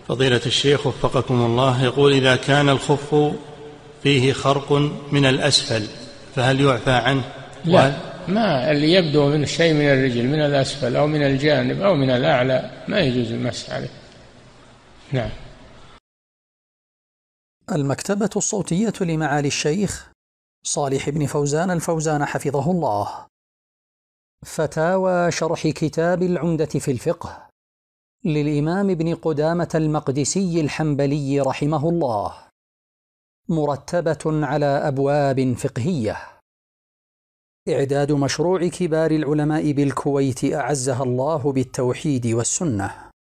فضيلة الشيخ وفقكم الله، يقول: إذا كان الخف فيه خرق من الأسفل فهل يعفى عنه؟ لا، ما اللي يبدو من شيء من الرجل من الأسفل أو من الجانب أو من الأعلى ما يجوز المسح عليه. نعم. المكتبة الصوتية لمعالي الشيخ صالح بن فوزان الفوزان حفظه الله. فتاوى شرح كتاب العمدة في الفقه للإمام ابن قدامة المقدسي الحنبلي رحمه الله، مرتبة على أبواب فقهية. إعداد مشروع كبار العلماء بالكويت أعزها الله بالتوحيد والسنة.